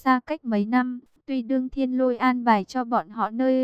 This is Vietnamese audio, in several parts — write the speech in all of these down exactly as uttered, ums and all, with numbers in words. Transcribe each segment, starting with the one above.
xa cách mấy năm, tuy đương thiên lôi an bài cho bọn họ nơi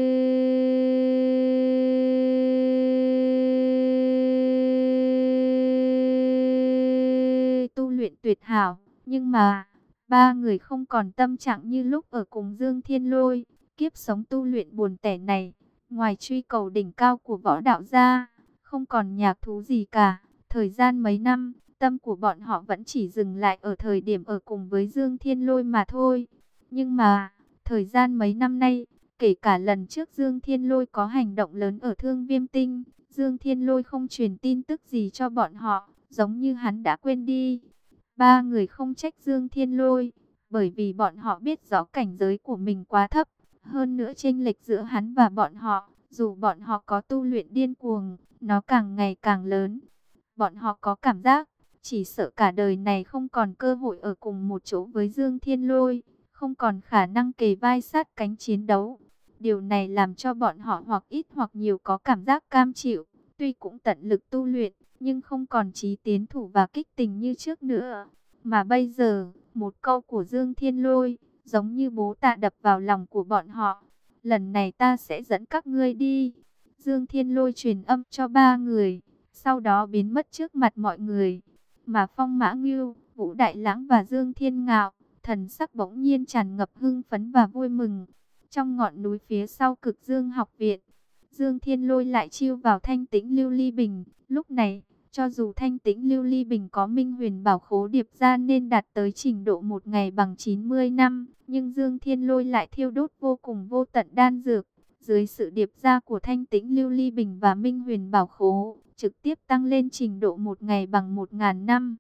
tu luyện tuyệt hảo, nhưng mà ba người không còn tâm trạng như lúc ở cùng Dương Thiên Lôi. Kiếp sống tu luyện buồn tẻ này, ngoài truy cầu đỉnh cao của võ đạo ra, không còn nhạc thú gì cả. Thời gian mấy năm, tâm của bọn họ vẫn chỉ dừng lại ở thời điểm ở cùng với Dương Thiên Lôi mà thôi. Nhưng mà, thời gian mấy năm nay, kể cả lần trước Dương Thiên Lôi có hành động lớn ở Thương Viêm Tinh, Dương Thiên Lôi không truyền tin tức gì cho bọn họ, giống như hắn đã quên đi. Ba người không trách Dương Thiên Lôi, bởi vì bọn họ biết rõ cảnh giới của mình quá thấp. Hơn nữa chênh lệch giữa hắn và bọn họ, dù bọn họ có tu luyện điên cuồng, nó càng ngày càng lớn. Bọn họ có cảm giác, chỉ sợ cả đời này không còn cơ hội ở cùng một chỗ với Dương Thiên Lôi, không còn khả năng kề vai sát cánh chiến đấu. Điều này làm cho bọn họ hoặc ít hoặc nhiều có cảm giác cam chịu, tuy cũng tận lực tu luyện, nhưng không còn chí tiến thủ và kích tình như trước nữa. Mà bây giờ, một câu của Dương Thiên Lôi, giống như bố tạ đập vào lòng của bọn họ. Lần này ta sẽ dẫn các ngươi đi. Dương Thiên Lôi truyền âm cho ba người, sau đó biến mất trước mặt mọi người. Mà Phong Mã Ngưu, Vũ Đại Lãng và Dương Thiên Ngạo, thần sắc bỗng nhiên tràn ngập hưng phấn và vui mừng. Trong ngọn núi phía sau Cực Dương học viện, Dương Thiên Lôi lại chiêu vào Thanh Tĩnh Lưu Ly Bình. Lúc này, cho dù Thanh Tĩnh Lưu Ly Bình có Minh Huyền Bảo Khố điệp ra nên đạt tới trình độ một ngày bằng chín mươi năm, nhưng Dương Thiên Lôi lại thiêu đốt vô cùng vô tận đan dược. Dưới sự điệp ra của Thanh Tĩnh Lưu Ly Bình và Minh Huyền Bảo Khố, trực tiếp tăng lên trình độ một ngày bằng một ngàn năm.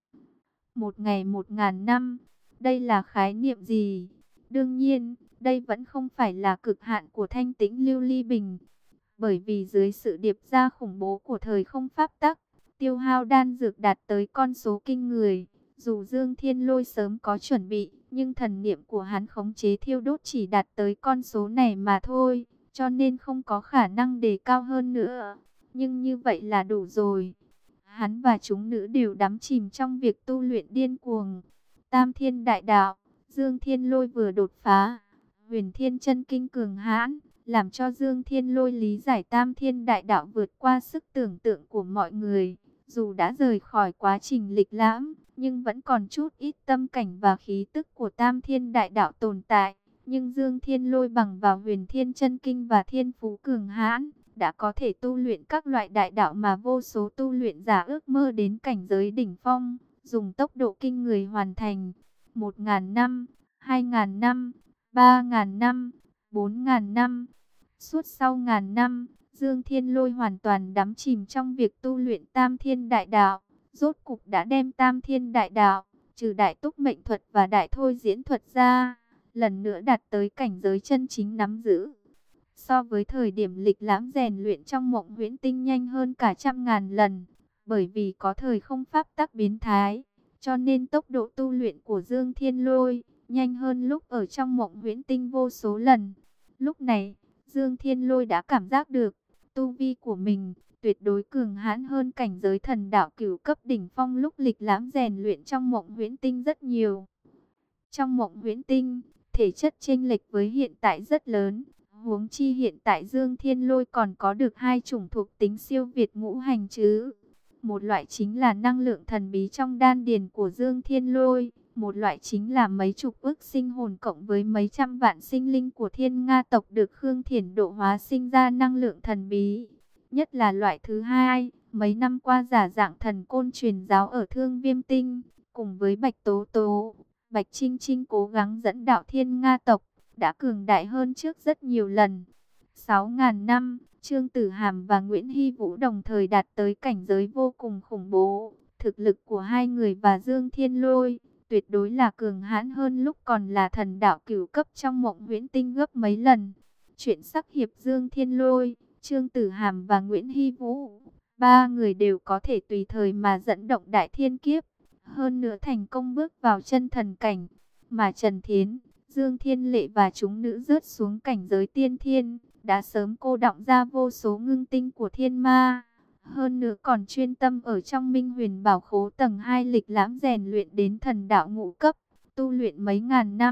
Một ngày một ngàn năm, đây là khái niệm gì? Đương nhiên, đây vẫn không phải là cực hạn của Thanh Tĩnh Lưu Ly Bình. Bởi vì dưới sự điệp ra khủng bố của thời không pháp tắc, tiêu hao đan dược đạt tới con số kinh người. Dù Dương Thiên Lôi sớm có chuẩn bị, nhưng thần niệm của hắn khống chế thiêu đốt chỉ đạt tới con số này mà thôi, cho nên không có khả năng đề cao hơn nữa. Nhưng như vậy là đủ rồi. Hắn và chúng nữ đều đắm chìm trong việc tu luyện điên cuồng. Tam Thiên Đại Đạo, Dương Thiên Lôi vừa đột phá Huyền Thiên Chân Kinh cường hãn, làm cho Dương Thiên Lôi lý giải Tam Thiên Đại Đạo vượt qua sức tưởng tượng của mọi người. Dù đã rời khỏi quá trình lịch lãm, nhưng vẫn còn chút ít tâm cảnh và khí tức của Tam Thiên Đại Đạo tồn tại. Nhưng Dương Thiên Lôi bằng vào Huyền Thiên Chân Kinh và Thiên Phú cường hãn, đã có thể tu luyện các loại đại đạo mà vô số tu luyện giả ước mơ đến cảnh giới đỉnh phong, dùng tốc độ kinh người hoàn thành. Một ngàn năm, hai ngàn năm, ba ngàn năm, bốn ngàn năm. Suốt sau ngàn năm, Dương Thiên Lôi hoàn toàn đắm chìm trong việc tu luyện Tam Thiên Đại Đạo. Rốt cục đã đem Tam Thiên Đại Đạo, trừ Đại Túc Mệnh Thuật và Đại Thôi Diễn Thuật ra, lần nữa đạt tới cảnh giới chân chính nắm giữ. So với thời điểm lịch lãm rèn luyện trong Mộng Huyễn Tinh nhanh hơn cả trăm ngàn lần, bởi vì có thời không pháp tắc biến thái, cho nên tốc độ tu luyện của Dương Thiên Lôi nhanh hơn lúc ở trong Mộng Huyễn Tinh vô số lần. Lúc này, Dương Thiên Lôi đã cảm giác được, tu vi của mình tuyệt đối cường hãn hơn cảnh giới thần đạo cửu cấp đỉnh phong lúc lịch lãm rèn luyện trong Mộng Huyễn Tinh rất nhiều. Trong Mộng Huyễn Tinh, thể chất chênh lệch với hiện tại rất lớn, huống chi hiện tại Dương Thiên Lôi còn có được hai chủng thuộc tính siêu việt ngũ hành chứ. Một loại chính là năng lượng thần bí trong đan điền của Dương Thiên Lôi, một loại chính là mấy chục ức sinh hồn cộng với mấy trăm vạn sinh linh của Thiên Nga tộc được Khương Thiển độ hóa sinh ra năng lượng thần bí. Nhất là loại thứ hai, mấy năm qua giả dạng thần côn truyền giáo ở Thương Viêm Tinh, cùng với Bạch Tố Tố, Bạch Trinh Trinh cố gắng dẫn đạo Thiên Nga tộc, đã cường đại hơn trước rất nhiều lần. Sáu ngàn năm, Trương Tử Hàm và Nguyễn Hy Vũ đồng thời đạt tới cảnh giới vô cùng khủng bố. Thực lực của hai người và Dương Thiên Lôi tuyệt đối là cường hãn hơn lúc còn là thần đạo cửu cấp trong Mộng Huyễn Tinh gấp mấy lần. Chuyện sắc hiệp Dương Thiên Lôi, Trương Tử Hàm và Nguyễn Hy Vũ, ba người đều có thể tùy thời mà dẫn động đại thiên kiếp, hơn nữa thành công bước vào chân thần cảnh. Mà Trần Thiến, Dương Thiên Lệ và chúng nữ rớt xuống cảnh giới tiên thiên, đã sớm cô đọng ra vô số ngưng tinh của thiên ma. Hơn nữa còn chuyên tâm ở trong Minh Huyền Bảo Khố tầng hai lịch lãm rèn luyện đến thần đạo ngũ cấp, tu luyện mấy ngàn năm,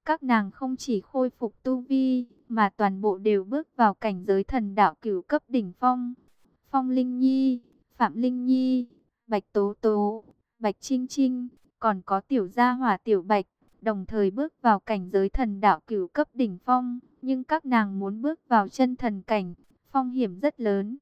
Các nàng không chỉ khôi phục tu vi, mà toàn bộ đều bước vào cảnh giới thần đạo cửu cấp đỉnh phong. Phong Linh Nhi, Phạm Linh Nhi, Bạch Tố Tố, Bạch Trinh Trinh, còn có tiểu gia hỏa tiểu Bạch, đồng thời bước vào cảnh giới thần đạo cửu cấp đỉnh phong, nhưng các nàng muốn bước vào chân thần cảnh, phong hiểm rất lớn.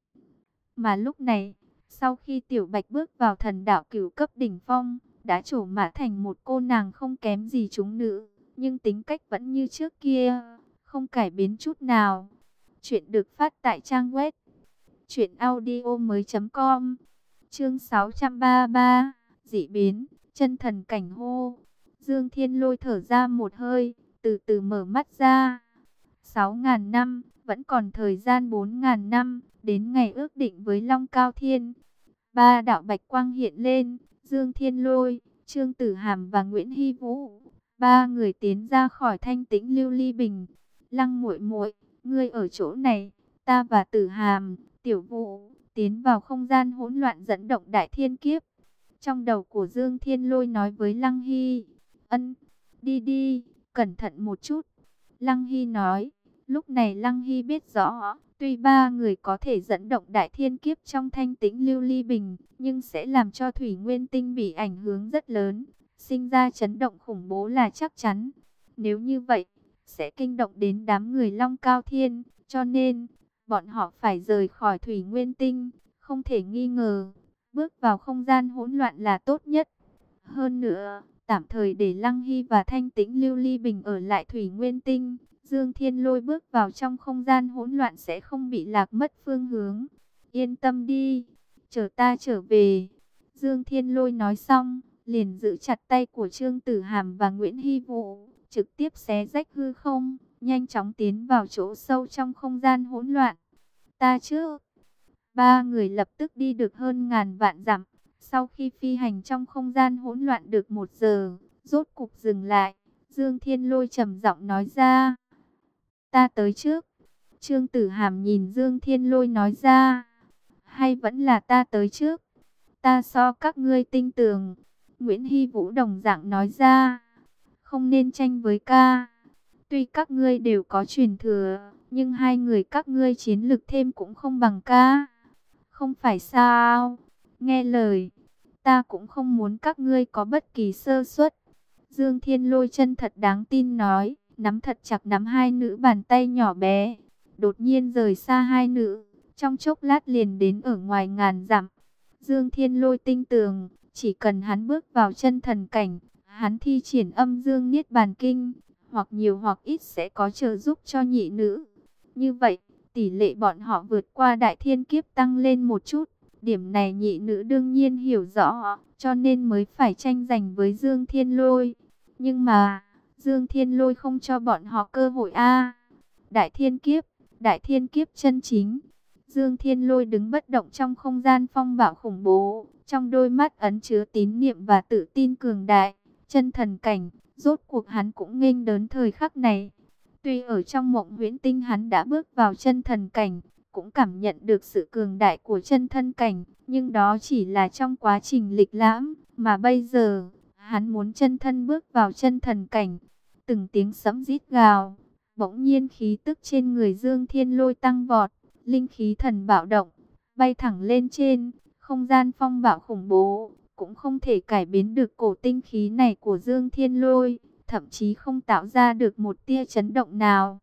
Mà lúc này, sau khi tiểu Bạch bước vào thần đạo cửu cấp đỉnh phong, đã trổ mã thành một cô nàng không kém gì chúng nữ, nhưng tính cách vẫn như trước kia, không cải biến chút nào. Chuyện được phát tại trang web truyện audio mới.com. Chương sáu trăm ba mươi ba, dị biến, chân thần cảnh hô. Dương Thiên Lôi thở ra một hơi, từ từ mở mắt ra. Sáu ngàn năm, vẫn còn thời gian bốn ngàn năm, đến ngày ước định với Long Cao Thiên. Ba đạo bạch quang hiện lên, Dương Thiên Lôi, Trương Tử Hàm và Nguyễn Hy Vũ, ba người tiến ra khỏi thanh tĩnh lưu ly bình. Lăng muội muội, ngươi ở chỗ này, ta và Tử Hàm, Tiểu Vũ tiến vào không gian hỗn loạn dẫn động đại thiên kiếp. Trong đầu của Dương Thiên Lôi nói với Lăng Hy, ân, đi đi, cẩn thận một chút. Lăng Hy nói, lúc này Lăng Hy biết rõ, tuy ba người có thể dẫn động đại thiên kiếp trong thanh tĩnh lưu ly bình, nhưng sẽ làm cho thủy nguyên tinh bị ảnh hưởng rất lớn, sinh ra chấn động khủng bố là chắc chắn. Nếu như vậy, sẽ kinh động đến đám người Long Cao Thiên, cho nên bọn họ phải rời khỏi thủy nguyên tinh, không thể nghi ngờ. Bước vào không gian hỗn loạn là tốt nhất. Hơn nữa, tạm thời để Lăng Hy và thanh tĩnh lưu ly bình ở lại thủy nguyên tinh, Dương Thiên Lôi bước vào trong không gian hỗn loạn sẽ không bị lạc mất phương hướng. Yên tâm đi, chờ ta trở về. Dương Thiên Lôi nói xong, liền giữ chặt tay của Trương Tử Hàm và Nguyễn Hy Vũ, trực tiếp xé rách hư không, nhanh chóng tiến vào chỗ sâu trong không gian hỗn loạn. Ta trước. Ba người lập tức đi được hơn ngàn vạn dặm. Sau khi phi hành trong không gian hỗn loạn được một giờ, rốt cục dừng lại. Dương Thiên Lôi trầm giọng nói ra, ta tới trước. Trương Tử Hàm nhìn Dương Thiên Lôi nói ra, hay vẫn là ta tới trước? Ta so các ngươi tinh tường. Nguyễn Hy Vũ đồng dạng nói ra, không nên tranh với ca. Tuy các ngươi đều có truyền thừa, nhưng hai người các ngươi chiến lực thêm cũng không bằng ca. Không phải sao? Nghe lời, ta cũng không muốn các ngươi có bất kỳ sơ suất. Dương Thiên Lôi chân thật đáng tin nói, nắm thật chặt nắm hai nữ bàn tay nhỏ bé, đột nhiên rời xa hai nữ, trong chốc lát liền đến ở ngoài ngàn dặm. Dương Thiên Lôi tinh tường, chỉ cần hắn bước vào chân thần cảnh, hắn thi triển âm dương niết bàn kinh, hoặc nhiều hoặc ít sẽ có trợ giúp cho nhị nữ. Như vậy, tỷ lệ bọn họ vượt qua đại thiên kiếp tăng lên một chút. Điểm này nhị nữ đương nhiên hiểu rõ, cho nên mới phải tranh giành với Dương Thiên Lôi. Nhưng mà, Dương Thiên Lôi không cho bọn họ cơ hội a. Đại thiên kiếp, đại thiên kiếp chân chính. Dương Thiên Lôi đứng bất động trong không gian phong bạo khủng bố, trong đôi mắt ẩn chứa tín niệm và tự tin cường đại. Chân thần cảnh, rốt cuộc hắn cũng nghênh đón thời khắc này. Tuy ở trong mộng huyễn tinh hắn đã bước vào chân thần cảnh, cũng cảm nhận được sự cường đại của chân thân cảnh, nhưng đó chỉ là trong quá trình lịch lãm, mà bây giờ, hắn muốn chân thân bước vào chân thần cảnh. Từng tiếng sấm rít gào, bỗng nhiên khí tức trên người Dương Thiên Lôi tăng vọt, linh khí thần bạo động, bay thẳng lên trên, không gian phong bạo khủng bố, cũng không thể cải biến được cổ tinh khí này của Dương Thiên Lôi, thậm chí không tạo ra được một tia chấn động nào.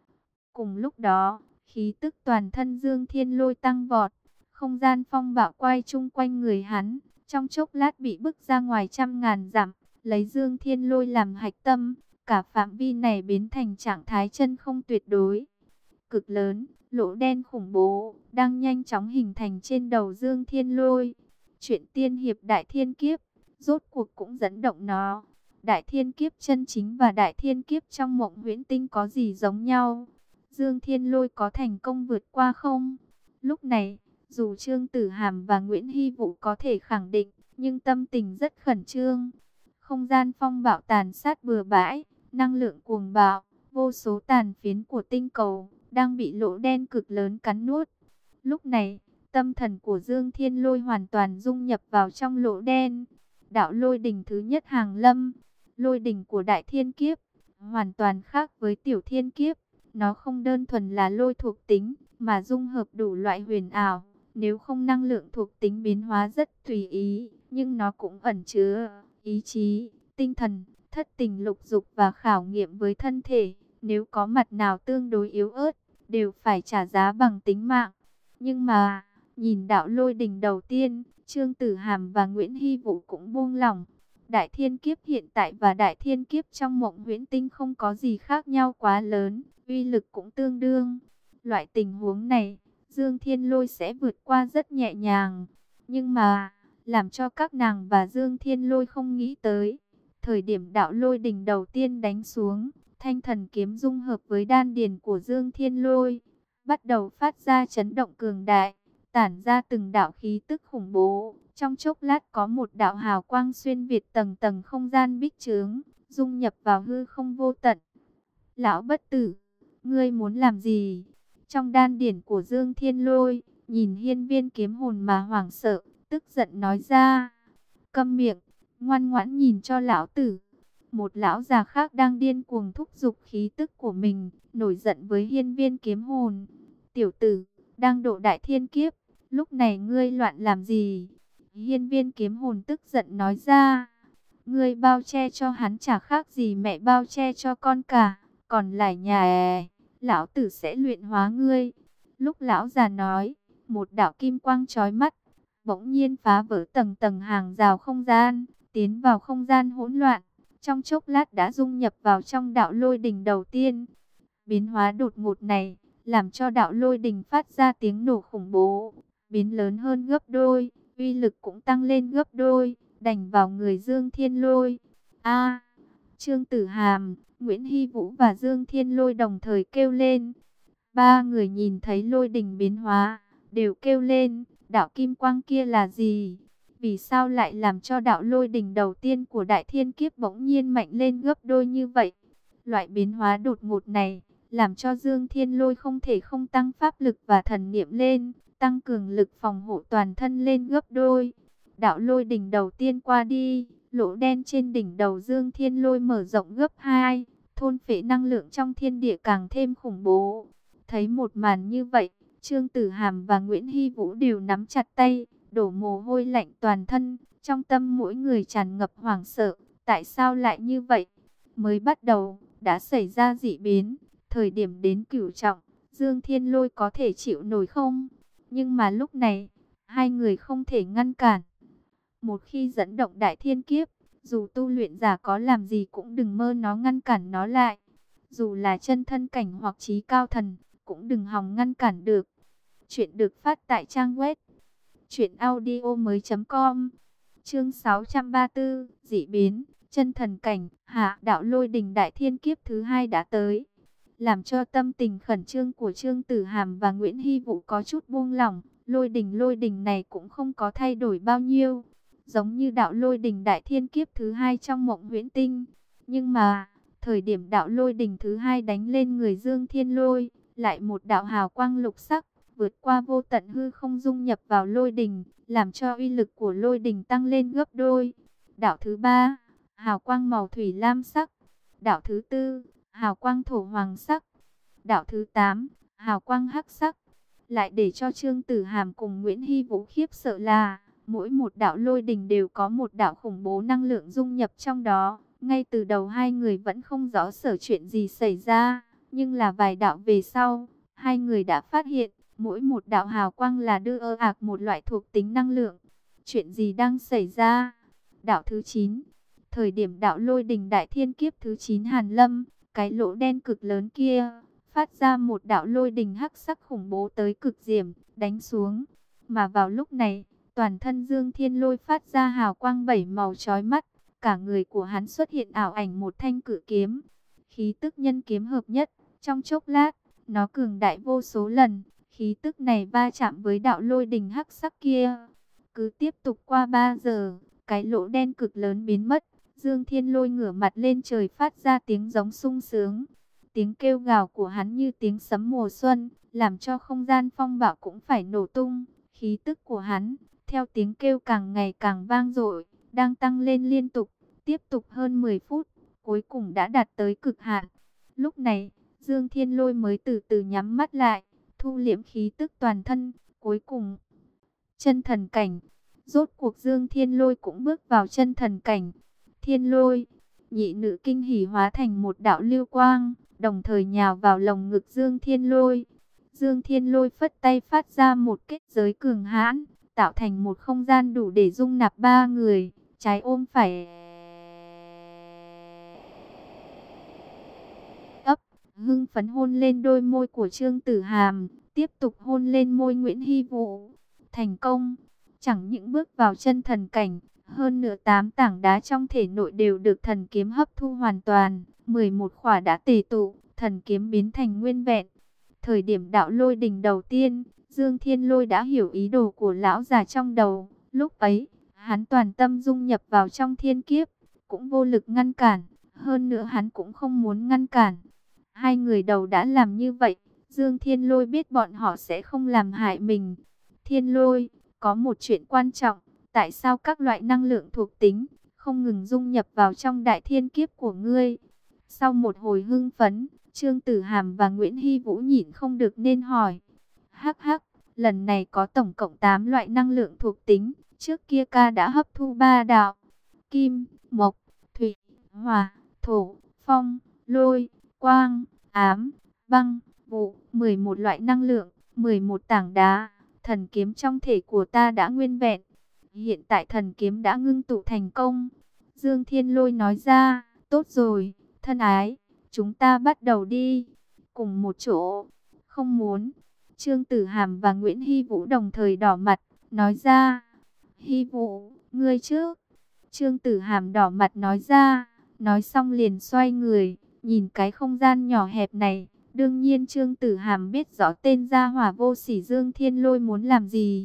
Cùng lúc đó, khí tức toàn thân Dương Thiên Lôi tăng vọt, không gian phong bạo quay chung quanh người hắn, trong chốc lát bị bức ra ngoài trăm ngàn dặm, lấy Dương Thiên Lôi làm hạch tâm, cả phạm vi này biến thành trạng thái chân không tuyệt đối. Cực lớn, lỗ đen khủng bố, đang nhanh chóng hình thành trên đầu Dương Thiên Lôi. Chuyện tiên hiệp đại thiên kiếp, rốt cuộc cũng dẫn động nó. Đại thiên kiếp chân chính và đại thiên kiếp trong mộng huyễn tinh có gì giống nhau? Dương Thiên Lôi có thành công vượt qua không? Lúc này, dù Trương Tử Hàm và Nguyễn Hy Vũ có thể khẳng định, nhưng tâm tình rất khẩn trương. Không gian phong bạo tàn sát bừa bãi, năng lượng cuồng bạo, vô số tàn phiến của tinh cầu đang bị lỗ đen cực lớn cắn nuốt. Lúc này, tâm thần của Dương Thiên Lôi hoàn toàn dung nhập vào trong lỗ đen. Đạo lôi đỉnh thứ nhất hàng lâm, lôi đỉnh của đại thiên kiếp, hoàn toàn khác với tiểu thiên kiếp. Nó không đơn thuần là lôi thuộc tính, mà dung hợp đủ loại huyền ảo. Nếu không năng lượng thuộc tính biến hóa rất tùy ý, nhưng nó cũng ẩn chứa ý chí, tinh thần, thất tình lục dục và khảo nghiệm với thân thể. Nếu có mặt nào tương đối yếu ớt, đều phải trả giá bằng tính mạng. Nhưng mà, nhìn đạo lôi đình đầu tiên, Trương Tử Hàm và Nguyễn Hy Vũ cũng buông lỏng. Đại thiên kiếp hiện tại và đại thiên kiếp trong Mộng Huyễn Tinh không có gì khác nhau quá lớn, uy lực cũng tương đương. Loại tình huống này, Dương Thiên Lôi sẽ vượt qua rất nhẹ nhàng. Nhưng mà, làm cho các nàng và Dương Thiên Lôi không nghĩ tới. Thời điểm đạo lôi đình đầu tiên đánh xuống, thanh thần kiếm dung hợp với đan điền của Dương Thiên Lôi, bắt đầu phát ra chấn động cường đại, tản ra từng đạo khí tức khủng bố. Trong chốc lát có một đạo hào quang xuyên việt tầng tầng không gian bích chướng, dung nhập vào hư không vô tận. Lão bất tử, ngươi muốn làm gì? Trong đan điển của Dương Thiên Lôi, nhìn hiên viên kiếm hồn mà hoảng sợ, tức giận nói ra. Câm miệng, ngoan ngoãn nhìn cho lão tử. Một lão già khác đang điên cuồng thúc giục khí tức của mình, nổi giận với hiên viên kiếm hồn. Tiểu tử, đang độ đại thiên kiếp, lúc này ngươi loạn làm gì? Hiên viên kiếm hồn tức giận nói ra. Ngươi bao che cho hắn chả khác gì mẹ bao che cho con cả. Còn lại nhà è, lão tử sẽ luyện hóa ngươi. Lúc lão già nói, một đạo kim quang chói mắt, bỗng nhiên phá vỡ tầng tầng hàng rào không gian, tiến vào không gian hỗn loạn. Trong chốc lát đã dung nhập vào trong đạo lôi đình đầu tiên. Biến hóa đột ngột này, làm cho đạo lôi đình phát ra tiếng nổ khủng bố, biến lớn hơn gấp đôi, uy lực cũng tăng lên gấp đôi, đành vào người Dương Thiên Lôi. A, Trương Tử Hàm, Nguyễn Hy Vũ và Dương Thiên Lôi đồng thời kêu lên. Ba người nhìn thấy lôi đình biến hóa, đều kêu lên, đạo kim quang kia là gì? Vì sao lại làm cho đạo lôi đình đầu tiên của đại thiên kiếp bỗng nhiên mạnh lên gấp đôi như vậy? Loại biến hóa đột ngột này, làm cho Dương Thiên Lôi không thể không tăng pháp lực và thần niệm lên, tăng cường lực phòng hộ toàn thân lên gấp đôi. Đạo lôi đỉnh đầu tiên qua đi, lỗ đen trên đỉnh đầu Dương Thiên Lôi mở rộng gấp hai, thôn phệ năng lượng trong thiên địa càng thêm khủng bố. Thấy một màn như vậy, Trương Tử Hàm và Nguyễn Hy Vũ đều nắm chặt tay, đổ mồ hôi lạnh toàn thân, trong tâm mỗi người tràn ngập hoảng sợ. Tại sao lại như vậy? Mới bắt đầu, đã xảy ra dị biến, thời điểm đến cửu trọng, Dương Thiên Lôi có thể chịu nổi không? Nhưng mà lúc này, hai người không thể ngăn cản. Một khi dẫn động đại thiên kiếp, dù tu luyện giả có làm gì cũng đừng mơ nó ngăn cản nó lại. Dù là chân thân cảnh hoặc trí cao thần, cũng đừng hòng ngăn cản được. Chuyện được phát tại trang web truyện audio mới chấm com. Chương sáu trăm ba mươi tư, dị biến, chân thần cảnh, hạ đạo lôi đình đại thiên kiếp thứ hai đã tới. Làm cho tâm tình khẩn trương của Trương Tử Hàm và Nguyễn Hy Vũ có chút buông lỏng, lôi đình lôi đình này cũng không có thay đổi bao nhiêu. Giống như đạo lôi đình đại thiên kiếp thứ hai trong Mộng Huyễn Tinh. Nhưng mà, thời điểm đạo lôi đình thứ hai đánh lên người Dương Thiên Lôi, lại một đạo hào quang lục sắc, vượt qua vô tận hư không dung nhập vào lôi đình, làm cho uy lực của lôi đình tăng lên gấp đôi. Đạo thứ ba, hào quang màu thủy lam sắc. Đạo thứ tư, hào quang thổ hoàng sắc. Đạo thứ tám, hào quang hắc sắc. Lại để cho Trương Tử Hàm cùng Nguyễn Hy Vũ khiếp sợ là, mỗi một đạo lôi đình đều có một đạo khủng bố năng lượng dung nhập trong đó. Ngay từ đầu hai người vẫn không rõ sở chuyện gì xảy ra, nhưng là vài đạo về sau, hai người đã phát hiện, mỗi một đạo hào quang là đưa ơ ạc một loại thuộc tính năng lượng. Chuyện gì đang xảy ra? Đạo thứ chín, thời điểm đạo lôi đình đại thiên kiếp thứ chín hàn lâm, cái lỗ đen cực lớn kia, phát ra một đạo lôi đình hắc sắc khủng bố tới cực điểm, đánh xuống. Mà vào lúc này, toàn thân Dương Thiên Lôi phát ra hào quang bảy màu chói mắt, cả người của hắn xuất hiện ảo ảnh một thanh cự kiếm. Khí tức nhân kiếm hợp nhất, trong chốc lát, nó cường đại vô số lần, khí tức này va chạm với đạo lôi đình hắc sắc kia. Cứ tiếp tục qua ba giờ, cái lỗ đen cực lớn biến mất, Dương Thiên Lôi ngửa mặt lên trời phát ra tiếng giống sung sướng. Tiếng kêu gào của hắn như tiếng sấm mùa xuân, làm cho không gian phong bạo cũng phải nổ tung. Khí tức của hắn, theo tiếng kêu càng ngày càng vang dội, đang tăng lên liên tục, tiếp tục hơn mười phút. cuối cùng đã đạt tới cực hạn. Lúc này, Dương Thiên Lôi mới từ từ nhắm mắt lại, thu liễm khí tức toàn thân, cuối cùng chân thần cảnh. Rốt cuộc Dương Thiên Lôi cũng bước vào chân thần cảnh. Thiên Lôi, nhị nữ kinh hỉ hóa thành một đạo lưu quang, đồng thời nhào vào lồng ngực Dương Thiên Lôi. Dương Thiên Lôi phất tay phát ra một kết giới cường hãn, tạo thành một không gian đủ để dung nạp ba người, trái ôm phải ấp, hưng phấn hôn lên đôi môi của Trương Tử Hàm, tiếp tục hôn lên môi Nguyễn Hy Vũ. Thành công, chẳng những bước vào chân thần cảnh, hơn nữa tám tảng đá trong thể nội đều được thần kiếm hấp thu hoàn toàn, mười một khỏa đã tề tụ, thần kiếm biến thành nguyên vẹn. Thời điểm đạo lôi đình đầu tiên, Dương Thiên Lôi đã hiểu ý đồ của lão già trong đầu. Lúc ấy, hắn toàn tâm dung nhập vào trong thiên kiếp, cũng vô lực ngăn cản. Hơn nữa hắn cũng không muốn ngăn cản. Hai người đầu đã làm như vậy, Dương Thiên Lôi biết bọn họ sẽ không làm hại mình. Thiên Lôi, có một chuyện quan trọng, tại sao các loại năng lượng thuộc tính không ngừng dung nhập vào trong đại thiên kiếp của ngươi? Sau một hồi hưng phấn, Trương Tử Hàm và Nguyễn Hy Vũ nhịn không được nên hỏi. Hắc hắc, lần này có tổng cộng tám loại năng lượng thuộc tính, trước kia ca đã hấp thu ba đạo: kim, mộc, thủy, hỏa, thổ, phong, lôi, quang, ám, băng, vụ, mười một loại năng lượng, mười một tảng đá. Thần kiếm trong thể của ta đã nguyên vẹn. Hiện tại thần kiếm đã ngưng tụ thành công. Dương Thiên Lôi nói ra, tốt rồi, thân ái, chúng ta bắt đầu đi. Cùng một chỗ. Không muốn. Trương Tử Hàm và Nguyễn Hy Vũ đồng thời đỏ mặt, nói ra. Hy Vũ, ngươi trước. Trương Tử Hàm đỏ mặt nói ra, nói xong liền xoay người, nhìn cái không gian nhỏ hẹp này. Đương nhiên Trương Tử Hàm biết rõ tên gia hỏa vô sỉ Dương Thiên Lôi muốn làm gì.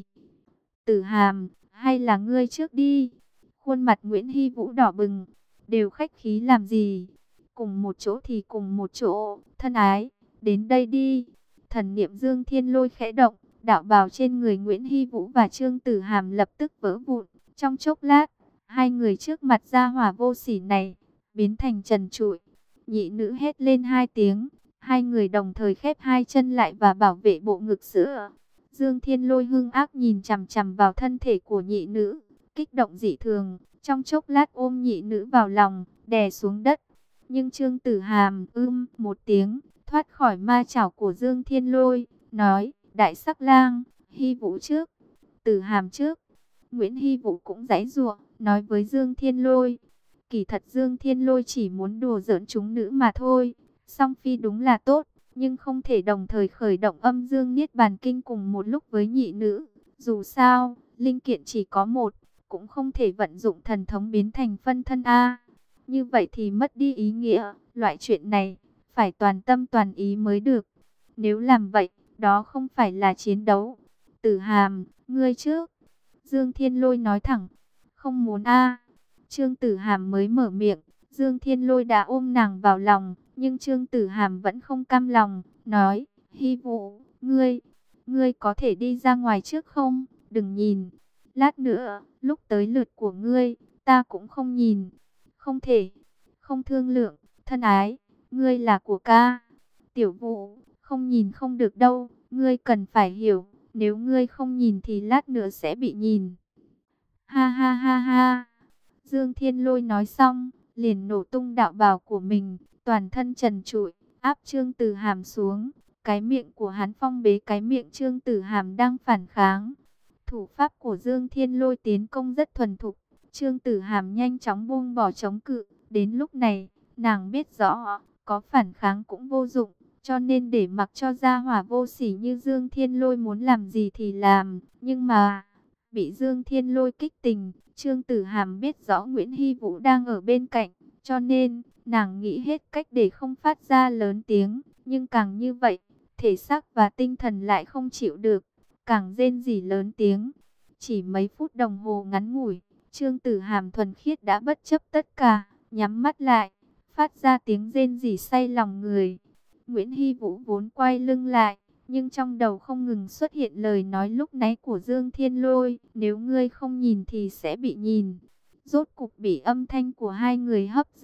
Tử Hàm, hay là ngươi trước đi? Khuôn mặt Nguyễn Hy Vũ đỏ bừng, đều khách khí làm gì? Cùng một chỗ thì cùng một chỗ, thân ái, đến đây đi. Thần niệm Dương Thiên Lôi khẽ động, đạo bào trên người Nguyễn Hy Vũ và Trương Tử Hàm lập tức vỡ vụn. Trong chốc lát, hai người trước mặt gia hỏa vô sỉ này biến thành trần trụi. Nhị nữ hét lên hai tiếng. Hai người đồng thời khép hai chân lại và bảo vệ bộ ngực sữa. Dương Thiên Lôi hung ác nhìn chằm chằm vào thân thể của nhị nữ, kích động dị thường, trong chốc lát ôm nhị nữ vào lòng, đè xuống đất. Nhưng Trương Tử Hàm ưm một tiếng, thoát khỏi ma chảo của Dương Thiên Lôi, nói, đại sắc lang, Hy Vũ trước, Tử Hàm trước. Nguyễn Hy Vũ cũng giãy giụa, nói với Dương Thiên Lôi, kỳ thật Dương Thiên Lôi chỉ muốn đùa giỡn chúng nữ mà thôi. Song phi đúng là tốt, nhưng không thể đồng thời khởi động âm dương niết bàn kinh cùng một lúc với nhị nữ. Dù sao, linh kiện chỉ có một, cũng không thể vận dụng thần thống biến thành phân thân A. Như vậy thì mất đi ý nghĩa, loại chuyện này, phải toàn tâm toàn ý mới được. Nếu làm vậy, đó không phải là chiến đấu. Tử Hàm, ngươi trước. Dương Thiên Lôi nói thẳng, không muốn A. Trương Tử Hàm mới mở miệng, Dương Thiên Lôi đã ôm nàng vào lòng. Nhưng Trương Tử Hàm vẫn không cam lòng, nói, Hy Vũ, ngươi, ngươi có thể đi ra ngoài trước không? Đừng nhìn, lát nữa, lúc tới lượt của ngươi, ta cũng không nhìn. Không thể, không thương lượng, thân ái, ngươi là của ca. Tiểu Vũ, không nhìn không được đâu, ngươi cần phải hiểu, nếu ngươi không nhìn thì lát nữa sẽ bị nhìn. Ha ha ha ha, Dương Thiên Lôi nói xong, liền nổ tung đạo bào của mình. Toàn thân trần trụi, áp Trương Tử Hàm xuống. Cái miệng của hắn phong bế cái miệng Trương Tử Hàm đang phản kháng. Thủ pháp của Dương Thiên Lôi tiến công rất thuần thục. Trương Tử Hàm nhanh chóng buông bỏ chống cự. Đến lúc này, nàng biết rõ, có phản kháng cũng vô dụng. Cho nên để mặc cho gia hỏa vô sỉ như Dương Thiên Lôi muốn làm gì thì làm. Nhưng mà, bị Dương Thiên Lôi kích tình, Trương Tử Hàm biết rõ Nguyễn Hy Vũ đang ở bên cạnh. Cho nên, nàng nghĩ hết cách để không phát ra lớn tiếng, nhưng càng như vậy, thể xác và tinh thần lại không chịu được, càng rên rỉ lớn tiếng. Chỉ mấy phút đồng hồ ngắn ngủi, Trương Tử Hàm thuần khiết đã bất chấp tất cả, nhắm mắt lại, phát ra tiếng rên rỉ say lòng người. Nguyễn Hy Vũ vốn quay lưng lại, nhưng trong đầu không ngừng xuất hiện lời nói lúc nãy của Dương Thiên Lôi, nếu ngươi không nhìn thì sẽ bị nhìn. Rốt cục bị âm thanh của hai người hấp dẫn,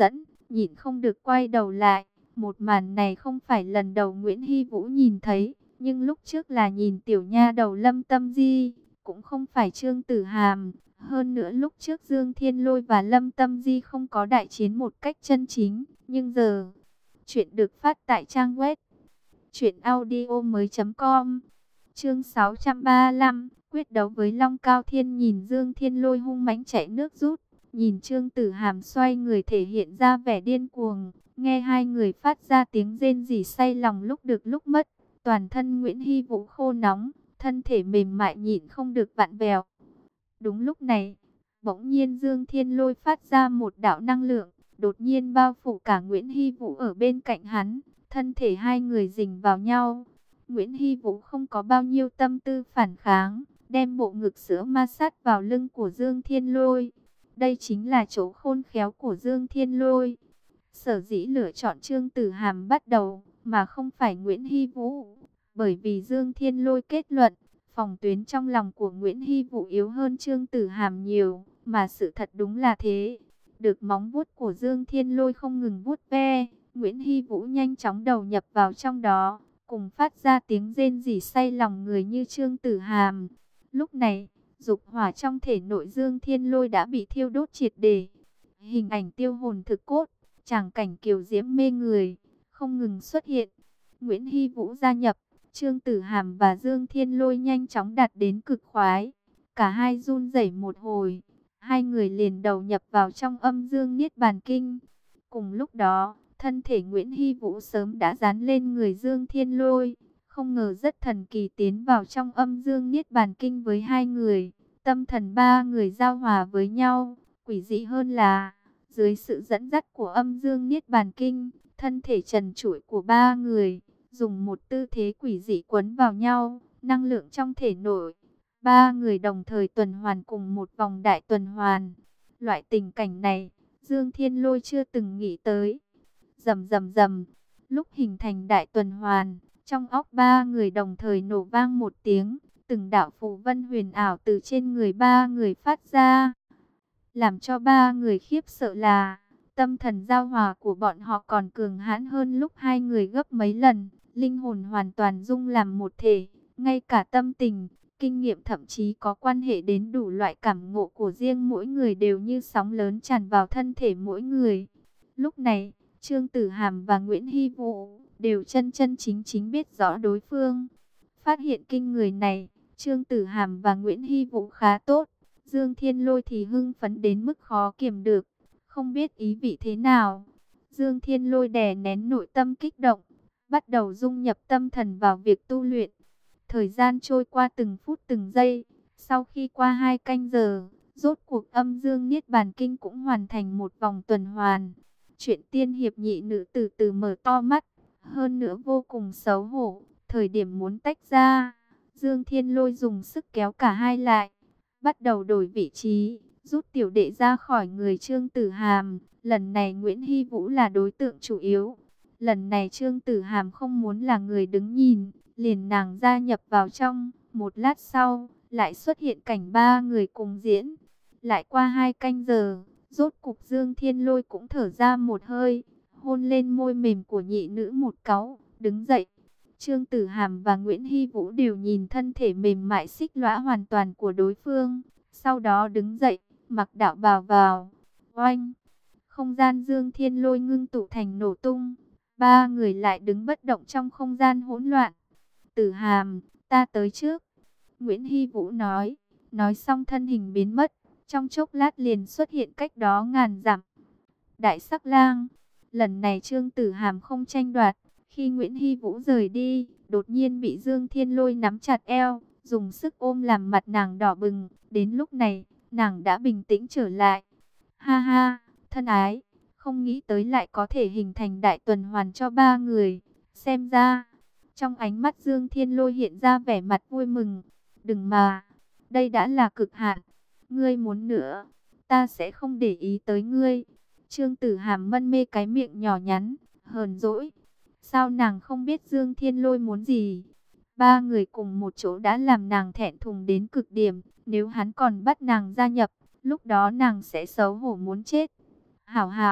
nhịn không được quay đầu lại. Một màn này không phải lần đầu Nguyễn Hy Vũ nhìn thấy, nhưng lúc trước là nhìn tiểu nha đầu Lâm Tâm Di, cũng không phải Trương Tử Hàm. Hơn nữa lúc trước Dương Thiên Lôi và Lâm Tâm Di không có đại chiến một cách chân chính, nhưng giờ, chuyện được phát tại trang web truyện audio mới chấm com. Chương sáu trăm ba mươi lăm, quyết đấu với Long Cao Thiên. Nhìn Dương Thiên Lôi hung mãnh chạy nước rút, nhìn Trương Tử Hàm xoay người thể hiện ra vẻ điên cuồng, nghe hai người phát ra tiếng rên rỉ say lòng lúc được lúc mất, toàn thân Nguyễn Hy Vũ khô nóng, thân thể mềm mại nhịn không được vặn vẹo. Đúng lúc này, bỗng nhiên Dương Thiên Lôi phát ra một đạo năng lượng, đột nhiên bao phủ cả Nguyễn Hy Vũ ở bên cạnh hắn, thân thể hai người dình vào nhau. Nguyễn Hy Vũ không có bao nhiêu tâm tư phản kháng, đem bộ ngực sữa ma sát vào lưng của Dương Thiên Lôi. Đây chính là chỗ khôn khéo của Dương Thiên Lôi. Sở dĩ lựa chọn Trương Tử Hàm bắt đầu, mà không phải Nguyễn Hy Vũ, bởi vì Dương Thiên Lôi kết luận, phòng tuyến trong lòng của Nguyễn Hy Vũ yếu hơn Trương Tử Hàm nhiều, mà sự thật đúng là thế. Được móng vuốt của Dương Thiên Lôi không ngừng vuốt ve, Nguyễn Hy Vũ nhanh chóng đầu nhập vào trong đó, cùng phát ra tiếng rên rỉ say lòng người như Trương Tử Hàm. Lúc này, dục hỏa trong thể nội Dương Thiên Lôi đã bị thiêu đốt triệt để. Hình ảnh tiêu hồn thực cốt, tràng cảnh kiều diễm mê người, không ngừng xuất hiện. Nguyễn Hy Vũ gia nhập, Trương Tử Hàm và Dương Thiên Lôi nhanh chóng đạt đến cực khoái. Cả hai run rẩy một hồi, hai người liền đầu nhập vào trong âm dương niết bàn kinh. Cùng lúc đó, thân thể Nguyễn Hy Vũ sớm đã dán lên người Dương Thiên Lôi. Không ngờ rất thần kỳ tiến vào trong âm dương niết bàn kinh với hai người. Tâm thần ba người giao hòa với nhau. Quỷ dị hơn là, dưới sự dẫn dắt của âm dương niết bàn kinh, thân thể trần trụi của ba người dùng một tư thế quỷ dị quấn vào nhau, năng lượng trong thể nội. Ba người đồng thời tuần hoàn cùng một vòng đại tuần hoàn. Loại tình cảnh này, Dương Thiên Lôi chưa từng nghĩ tới. Rầm rầm rầm, lúc hình thành đại tuần hoàn, trong óc ba người đồng thời nổ vang một tiếng, từng đạo phù vân huyền ảo từ trên người ba người phát ra. Làm cho ba người khiếp sợ là, tâm thần giao hòa của bọn họ còn cường hãn hơn lúc hai người gấp mấy lần, linh hồn hoàn toàn dung làm một thể, ngay cả tâm tình, kinh nghiệm thậm chí có quan hệ đến đủ loại cảm ngộ của riêng mỗi người đều như sóng lớn tràn vào thân thể mỗi người. Lúc này, Trương Tử Hàm và Nguyễn Hy Vũ đều chân chân chính chính biết rõ đối phương. Phát hiện kinh người này, Trương Tử Hàm và Nguyễn Hy Vũ khá tốt. Dương Thiên Lôi thì hưng phấn đến mức khó kiềm được, không biết ý vị thế nào. Dương Thiên Lôi đè nén nội tâm kích động, bắt đầu dung nhập tâm thần vào việc tu luyện. Thời gian trôi qua từng phút từng giây, sau khi qua hai canh giờ, rốt cuộc âm dương niết bàn kinh cũng hoàn thành một vòng tuần hoàn. Chuyện tiên hiệp nhị nữ từ từ mở to mắt, hơn nữa vô cùng xấu hổ, thời điểm muốn tách ra, Dương Thiên Lôi dùng sức kéo cả hai lại, bắt đầu đổi vị trí, rút tiểu đệ ra khỏi người Trương Tử Hàm. Lần này Nguyễn Hy Vũ là đối tượng chủ yếu. Lần này Trương Tử Hàm không muốn là người đứng nhìn, liền nàng gia nhập vào trong. Một lát sau, lại xuất hiện cảnh ba người cùng diễn. Lại qua hai canh giờ, rốt cục Dương Thiên Lôi cũng thở ra một hơi, hôn lên môi mềm của nhị nữ một cáu, đứng dậy. Trương Tử Hàm và Nguyễn Hy Vũ đều nhìn thân thể mềm mại xích lõa hoàn toàn của đối phương, sau đó đứng dậy, mặc đạo bào vào. Oanh! Không gian Dương Thiên Lôi ngưng tụ thành nổ tung, ba người lại đứng bất động trong không gian hỗn loạn. Tử Hàm, ta tới trước. Nguyễn Hy Vũ nói, nói xong thân hình biến mất, trong chốc lát liền xuất hiện cách đó ngàn dặm. Đại Sắc Lang, lần này Trương Tử Hàm không tranh đoạt. Khi Nguyễn Hy Vũ rời đi, đột nhiên bị Dương Thiên Lôi nắm chặt eo, dùng sức ôm làm mặt nàng đỏ bừng. Đến lúc này, nàng đã bình tĩnh trở lại. Ha ha, thân ái, không nghĩ tới lại có thể hình thành đại tuần hoàn cho ba người. Xem ra, trong ánh mắt Dương Thiên Lôi hiện ra vẻ mặt vui mừng. Đừng mà, đây đã là cực hạn. Ngươi muốn nữa, ta sẽ không để ý tới ngươi. Trương Tử Hàm mân mê cái miệng nhỏ nhắn, hờn dỗi. Sao nàng không biết Dương Thiên Lôi muốn gì? Ba người cùng một chỗ đã làm nàng thẹn thùng đến cực điểm. Nếu hắn còn bắt nàng gia nhập, lúc đó nàng sẽ xấu hổ muốn chết. Hảo hảo,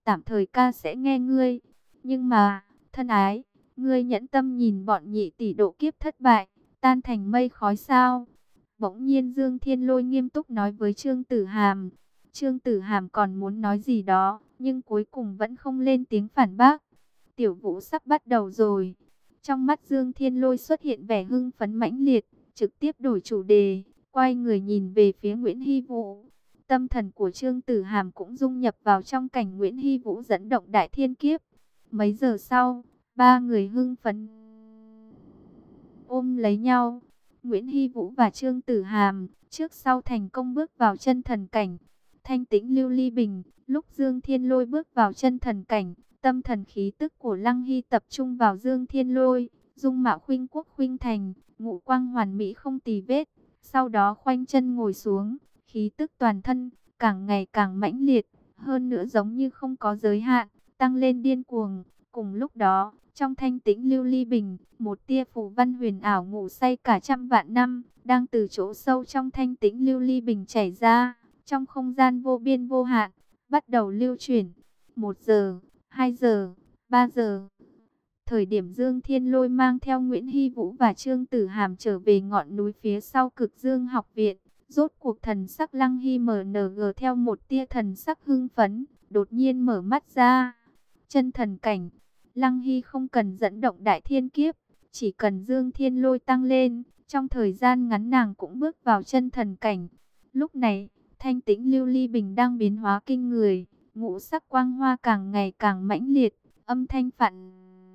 tạm thời ca sẽ nghe ngươi. Nhưng mà, thân ái, ngươi nhẫn tâm nhìn bọn nhị tỷ độ kiếp thất bại, tan thành mây khói sao? Bỗng nhiên Dương Thiên Lôi nghiêm túc nói với Trương Tử Hàm. Trương Tử Hàm còn muốn nói gì đó, nhưng cuối cùng vẫn không lên tiếng phản bác. Tiểu Vũ sắp bắt đầu rồi. Trong mắt Dương Thiên Lôi xuất hiện vẻ hưng phấn mãnh liệt, trực tiếp đổi chủ đề, quay người nhìn về phía Nguyễn Hy Vũ. Tâm thần của Trương Tử Hàm cũng dung nhập vào trong cảnh Nguyễn Hy Vũ dẫn động đại thiên kiếp. Mấy giờ sau, ba người hưng phấn ôm lấy nhau. Nguyễn Hy Vũ và Trương Tử Hàm trước sau thành công bước vào chân thần cảnh. Thanh tĩnh lưu ly bình, lúc Dương Thiên Lôi bước vào chân thần cảnh, tâm thần khí tức của Lăng Hy tập trung vào Dương Thiên Lôi, dung mạo khuynh quốc khuynh thành, ngũ quang hoàn mỹ không tì vết. Sau đó khoanh chân ngồi xuống, khí tức toàn thân càng ngày càng mãnh liệt, hơn nữa giống như không có giới hạn, tăng lên điên cuồng. Cùng lúc đó, trong thanh tĩnh lưu ly bình, một tia phù văn huyền ảo ngủ say cả trăm vạn năm, đang từ chỗ sâu trong thanh tĩnh lưu ly bình chảy ra, trong không gian vô biên vô hạn, bắt đầu lưu chuyển. Một giờ, hai giờ, ba giờ. Thời điểm Dương Thiên Lôi mang theo Nguyễn Hy Vũ và Trương Tử Hàm trở về ngọn núi phía sau Cực Dương học viện, rốt cuộc thần sắc Lăng Hy em en giê theo một tia thần sắc hưng phấn, đột nhiên mở mắt ra. Chân thần cảnh, Lăng Hy không cần dẫn động đại thiên kiếp, chỉ cần Dương Thiên Lôi tăng lên, trong thời gian ngắn nàng cũng bước vào chân thần cảnh. Lúc này, thanh tĩnh lưu ly bình đang biến hóa kinh người, ngũ sắc quang hoa càng ngày càng mãnh liệt, âm thanh phản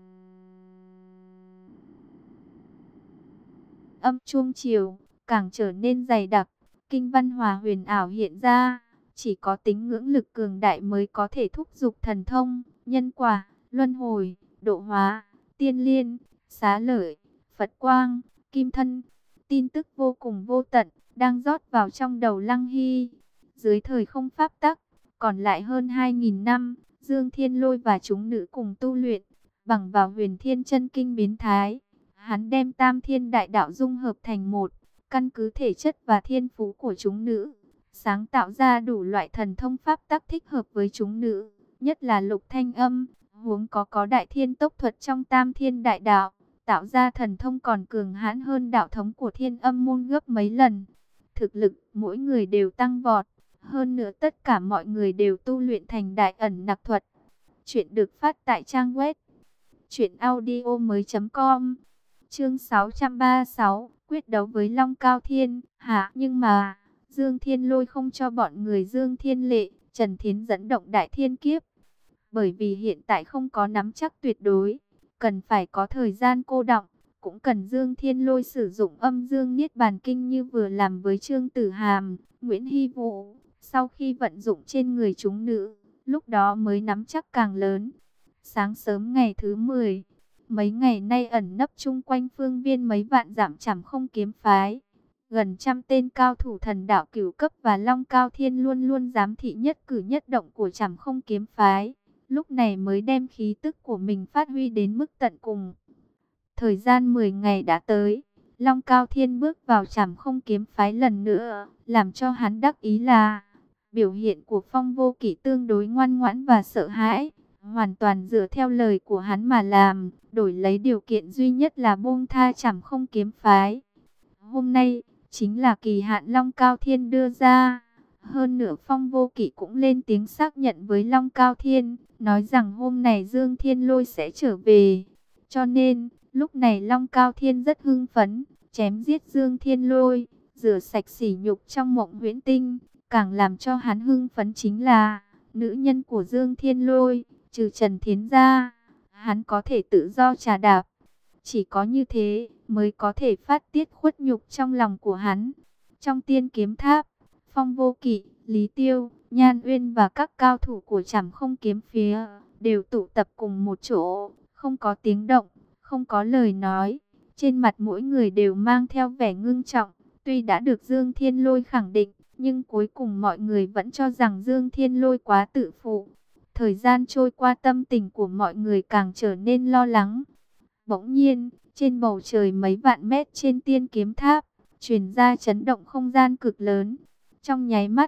âm chuông chiều càng trở nên dày đặc, kinh văn hòa huyền ảo hiện ra. Chỉ có tính ngưỡng lực cường đại mới có thể thúc giục thần thông, nhân quả, luân hồi, độ hóa, tiên liên, xá lợi, Phật quang, kim thân. Tin tức vô cùng vô tận đang rót vào trong đầu Lăng Hy. Dưới thời không pháp tắc, còn lại hơn hai nghìn năm, Dương Thiên Lôi và chúng nữ cùng tu luyện, bằng vào huyền thiên chân kinh biến thái. Hắn đem tam thiên đại đạo dung hợp thành một, căn cứ thể chất và thiên phú của chúng nữ, sáng tạo ra đủ loại thần thông pháp tắc thích hợp với chúng nữ, nhất là lục thanh âm, huống có có đại thiên tốc thuật trong tam thiên đại đạo, tạo ra thần thông còn cường hãn hơn đạo thống của thiên âm môn gấp mấy lần. Thực lực mỗi người đều tăng vọt, hơn nữa tất cả mọi người đều tu luyện thành đại ẩn nặc thuật. Chuyện được phát tại trang web truyện audio mới chấm com. Chương sáu trăm ba mươi sáu, quyết đấu với Long Cao Thiên. Hả, nhưng mà Dương Thiên Lôi không cho bọn người Dương Thiên Lệ, Trần Thiến dẫn động đại thiên kiếp, bởi vì hiện tại không có nắm chắc tuyệt đối, cần phải có thời gian cô đọng, cũng cần Dương Thiên Lôi sử dụng âm dương niết bàn kinh như vừa làm với Trương Tử Hàm, Nguyễn Hy Vũ. Sau khi vận dụng trên người chúng nữ, lúc đó mới nắm chắc càng lớn. Sáng sớm ngày thứ mười, mấy ngày nay ẩn nấp chung quanh phương viên mấy vạn dặm Trảm Không kiếm phái, gần trăm tên cao thủ thần đạo cửu cấp và Long Cao Thiên luôn luôn giám thị nhất cử nhất động của Trảm Không kiếm phái, lúc này mới đem khí tức của mình phát huy đến mức tận cùng. Thời gian mười ngày đã tới, Long Cao Thiên bước vào Trảm Không kiếm phái lần nữa, làm cho hắn đắc ý là biểu hiện của Phong Vô Kỵ tương đối ngoan ngoãn và sợ hãi, hoàn toàn dựa theo lời của hắn mà làm, đổi lấy điều kiện duy nhất là buông tha Trảm Không kiếm phái. Hôm nay chính là kỳ hạn Long Cao Thiên đưa ra. Hơn nữa Phong Vô Kỵ cũng lên tiếng xác nhận với Long Cao Thiên, nói rằng hôm nay Dương Thiên Lôi sẽ trở về. Cho nên, lúc này Long Cao Thiên rất hưng phấn, chém giết Dương Thiên Lôi, rửa sạch sỉ nhục trong mộng huyễn tinh. Càng làm cho hắn hưng phấn chính là, nữ nhân của Dương Thiên Lôi, trừ Trần Thiến ra, hắn có thể tự do trà đạp. Chỉ có như thế mới có thể phát tiết khuất nhục trong lòng của hắn. Trong Tiên Kiếm Tháp, Phong Vô Kỵ, Lý Tiêu, Nhan Uyên và các cao thủ của Trảm Không kiếm phía đều tụ tập cùng một chỗ, không có tiếng động, không có lời nói. Trên mặt mỗi người đều mang theo vẻ ngưng trọng. Tuy đã được Dương Thiên Lôi khẳng định, nhưng cuối cùng mọi người vẫn cho rằng Dương Thiên Lôi quá tự phụ. Thời gian trôi qua, tâm tình của mọi người càng trở nên lo lắng. Bỗng nhiên, trên bầu trời mấy vạn mét trên Tiên Kiếm Tháp, truyền ra chấn động không gian cực lớn. Trong nháy mắt,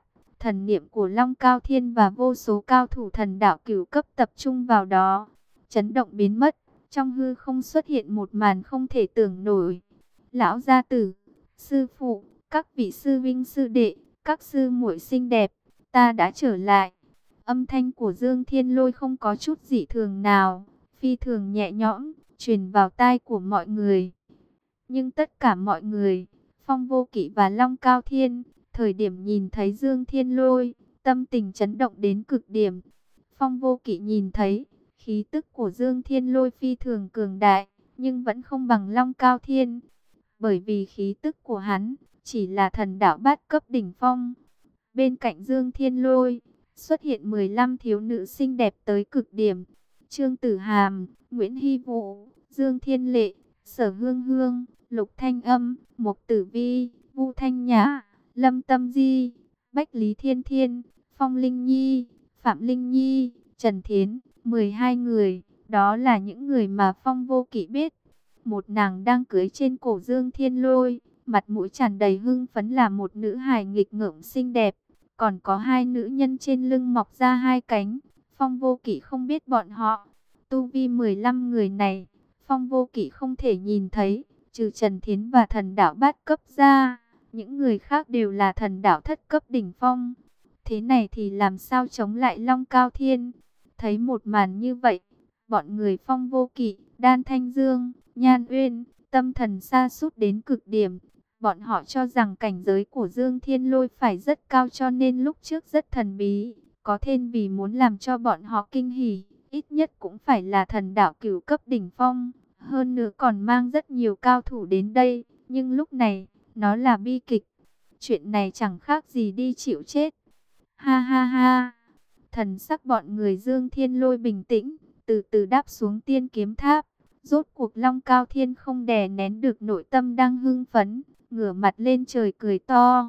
Thần niệm của Long Cao Thiên và vô số cao thủ thần đạo cửu cấp tập trung vào đó. Chấn động biến mất, trong hư không xuất hiện một màn không thể tưởng nổi. Lão gia tử, sư phụ, các vị sư vinh sư đệ, các sư muội xinh đẹp, ta đã trở lại. Âm thanh của Dương Thiên Lôi không có chút dị thường nào, phi thường nhẹ nhõm, truyền vào tai của mọi người. Nhưng tất cả mọi người, Phong Vô Kỵ và Long Cao Thiên, thời điểm nhìn thấy Dương Thiên Lôi, tâm tình chấn động đến cực điểm. Phong Vô Kỵ nhìn thấy, khí tức của Dương Thiên Lôi phi thường cường đại, nhưng vẫn không bằng Long Cao Thiên. Bởi vì khí tức của hắn, chỉ là thần đạo bát cấp đỉnh phong. Bên cạnh Dương Thiên Lôi, xuất hiện mười lăm thiếu nữ xinh đẹp tới cực điểm. Trương Tử Hàm, Nguyễn Hy Vũ, Dương Thiên Lệ, Sở Hương Hương, Lục Thanh Âm, Mục Tử Vi, Vu Thanh Nhã, Lâm Tâm Di, Bách Lý Thiên Thiên, Phong Linh Nhi, Phạm Linh Nhi, Trần Thiến, mười hai người, đó là những người mà Phong Vô Kỵ biết. Một nàng đang cưới trên cổ Dương Thiên Lôi, mặt mũi tràn đầy hưng phấn là một nữ hài nghịch ngợm xinh đẹp. Còn có hai nữ nhân trên lưng mọc ra hai cánh, Phong Vô Kỵ không biết bọn họ. Tu vi mười lăm người này, Phong Vô Kỵ không thể nhìn thấy, trừ Trần Thiến và thần đạo bát cấp ra, những người khác đều là thần đạo thất cấp đỉnh phong. Thế này thì làm sao chống lại Long Cao Thiên? Thấy một màn như vậy, bọn người Phong Vô Kỵ, Đan Thanh Dương, Nhan Uyên, tâm thần sa sút đến cực điểm. Bọn họ cho rằng cảnh giới của Dương Thiên Lôi phải rất cao cho nên lúc trước rất thần bí. Có thêm vì muốn làm cho bọn họ kinh hỉ, ít nhất cũng phải là thần đạo cửu cấp đỉnh phong. Hơn nữa còn mang rất nhiều cao thủ đến đây. Nhưng lúc này, nó là bi kịch. Chuyện này chẳng khác gì đi chịu chết. Ha ha ha. Thần sắc bọn người Dương Thiên Lôi bình tĩnh, từ từ đáp xuống tiên kiếm tháp. Rốt cuộc Long Cao Thiên không đè nén được nội tâm đang hưng phấn, ngửa mặt lên trời cười to.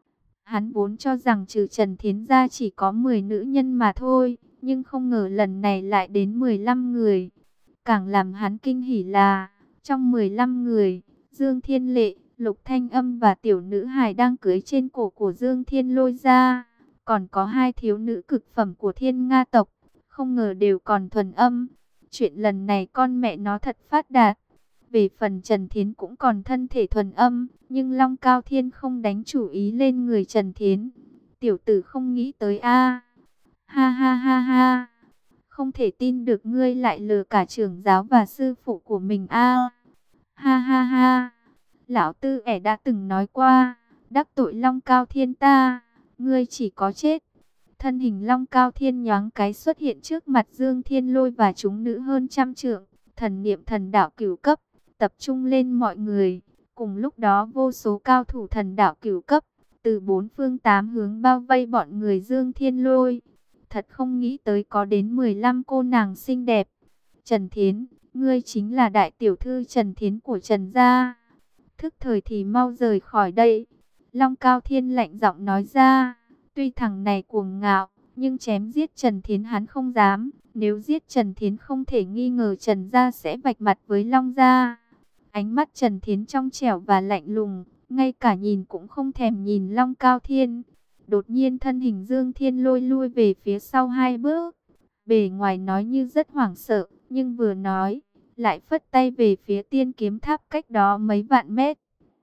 Hắn vốn cho rằng trừ Trần Thiến ra chỉ có mười nữ nhân mà thôi, nhưng không ngờ lần này lại đến mười lăm người. Càng làm hắn kinh hỉ là, trong mười lăm người, Dương Thiên Lệ, Lục Thanh Âm và tiểu nữ hài đang cưới trên cổ của Dương Thiên Lôi ra. Còn có hai thiếu nữ cực phẩm của Thiên Nga tộc, không ngờ đều còn thuần âm. Chuyện lần này con mẹ nó thật phát đạt. Về phần Trần Thiến cũng còn thân thể thuần âm, nhưng Long Cao Thiên không đánh chủ ý lên người Trần Thiến. Tiểu tử không nghĩ tới a. Ha ha ha ha. Không thể tin được ngươi lại lừa cả trưởng giáo và sư phụ của mình a. Ha ha ha. Lão Tư ẻ đã từng nói qua, đắc tội Long Cao Thiên ta, ngươi chỉ có chết. Thân hình Long Cao Thiên nhoáng cái xuất hiện trước mặt Dương Thiên Lôi và chúng nữ hơn trăm trượng, thần niệm thần đạo cửu cấp, tập trung lên mọi người. Cùng lúc đó vô số cao thủ thần đạo cửu cấp, từ bốn phương tám hướng bao vây bọn người Dương Thiên Lôi. Thật không nghĩ tới có đến mười lăm cô nàng xinh đẹp. Trần Thiến, ngươi chính là đại tiểu thư Trần Thiến của Trần gia. Thức thời thì mau rời khỏi đây. Long Cao Thiên lạnh giọng nói ra. Tuy thằng này cuồng ngạo, nhưng chém giết Trần Thiến hắn không dám. Nếu giết Trần Thiến không thể nghi ngờ Trần gia sẽ vạch mặt với Long gia. Ánh mắt Trần Thiến trong trẻo và lạnh lùng, ngay cả nhìn cũng không thèm nhìn Long Cao Thiên. Đột nhiên thân hình Dương Thiên Lôi lui về phía sau hai bước. Bề ngoài nói như rất hoảng sợ, nhưng vừa nói, lại phất tay về phía tiên kiếm tháp cách đó mấy vạn mét.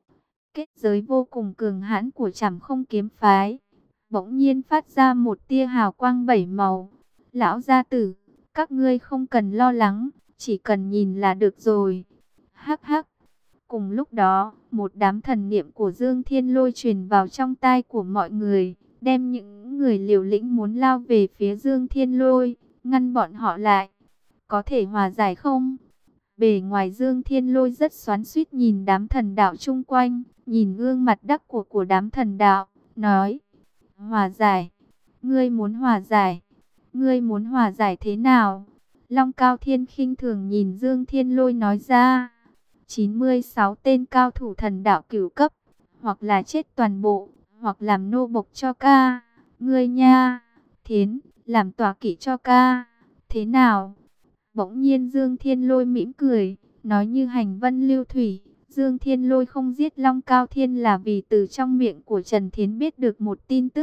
Kết giới vô cùng cường hãn của Trảm Không kiếm phái bỗng nhiên phát ra một tia hào quang bảy màu. Lão gia tử, các ngươi không cần lo lắng, chỉ cần nhìn là được rồi. Hắc hắc. Cùng lúc đó, một đám thần niệm của Dương Thiên Lôi truyền vào trong tai của mọi người, đem những người liều lĩnh muốn lao về phía Dương Thiên Lôi, ngăn bọn họ lại. Có thể hòa giải không? Bề ngoài Dương Thiên Lôi rất xoắn xuýt nhìn đám thần đạo chung quanh, nhìn gương mặt đắc của của đám thần đạo, nói: "Hòa giải? Ngươi muốn hòa giải? Ngươi muốn hòa giải thế nào?" Long Cao Thiên khinh thường nhìn Dương Thiên Lôi nói ra: chín mươi sáu tên cao thủ thần đạo cửu cấp, hoặc là chết toàn bộ, hoặc làm nô bộc cho ca. Ngươi nha, Thiến, làm tọa kỵ cho ca. Thế nào? Bỗng nhiên Dương Thiên Lôi mỉm cười, nói như hành vân lưu thủy. Dương Thiên Lôi không giết Long Cao Thiên là vì từ trong miệng của Trần Thiến biết được một tin tức.